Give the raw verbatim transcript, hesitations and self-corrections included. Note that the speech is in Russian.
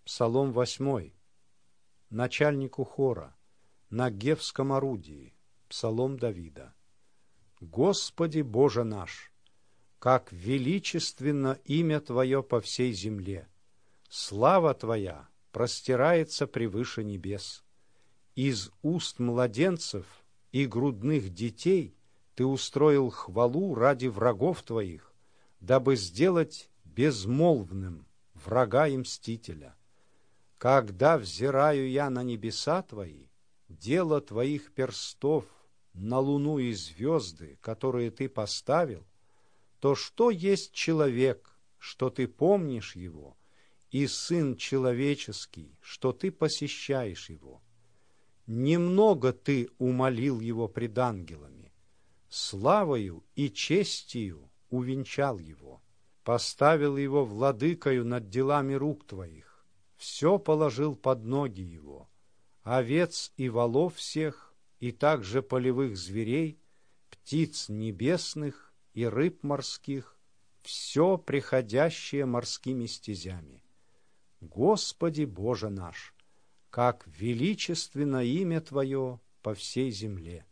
Псалом восьмой. Начальнику хора. На гевском орудии. Псалом Давида. Господи Боже наш, как величественно имя Твое по всей земле! Слава Твоя простирается превыше небес. Из уст младенцев и грудных детей Ты устроил хвалу ради врагов Твоих, дабы сделать безмолвным врага и мстителя. Когда взираю я на небеса Твои, дело Твоих перстов, на луну и звезды, которые Ты поставил, то что есть человек, что Ты помнишь его, и сын человеческий, что Ты посещаешь его? Немного Ты умолил его пред ангелами, славою и честью увенчал его, поставил его владыкою над делами рук Твоих, все положил под ноги его, овец и волов всех, и также полевых зверей, птиц небесных и рыб морских, все приходящее морскими стезями. Господи Боже наш, как величественно имя Твое по всей земле!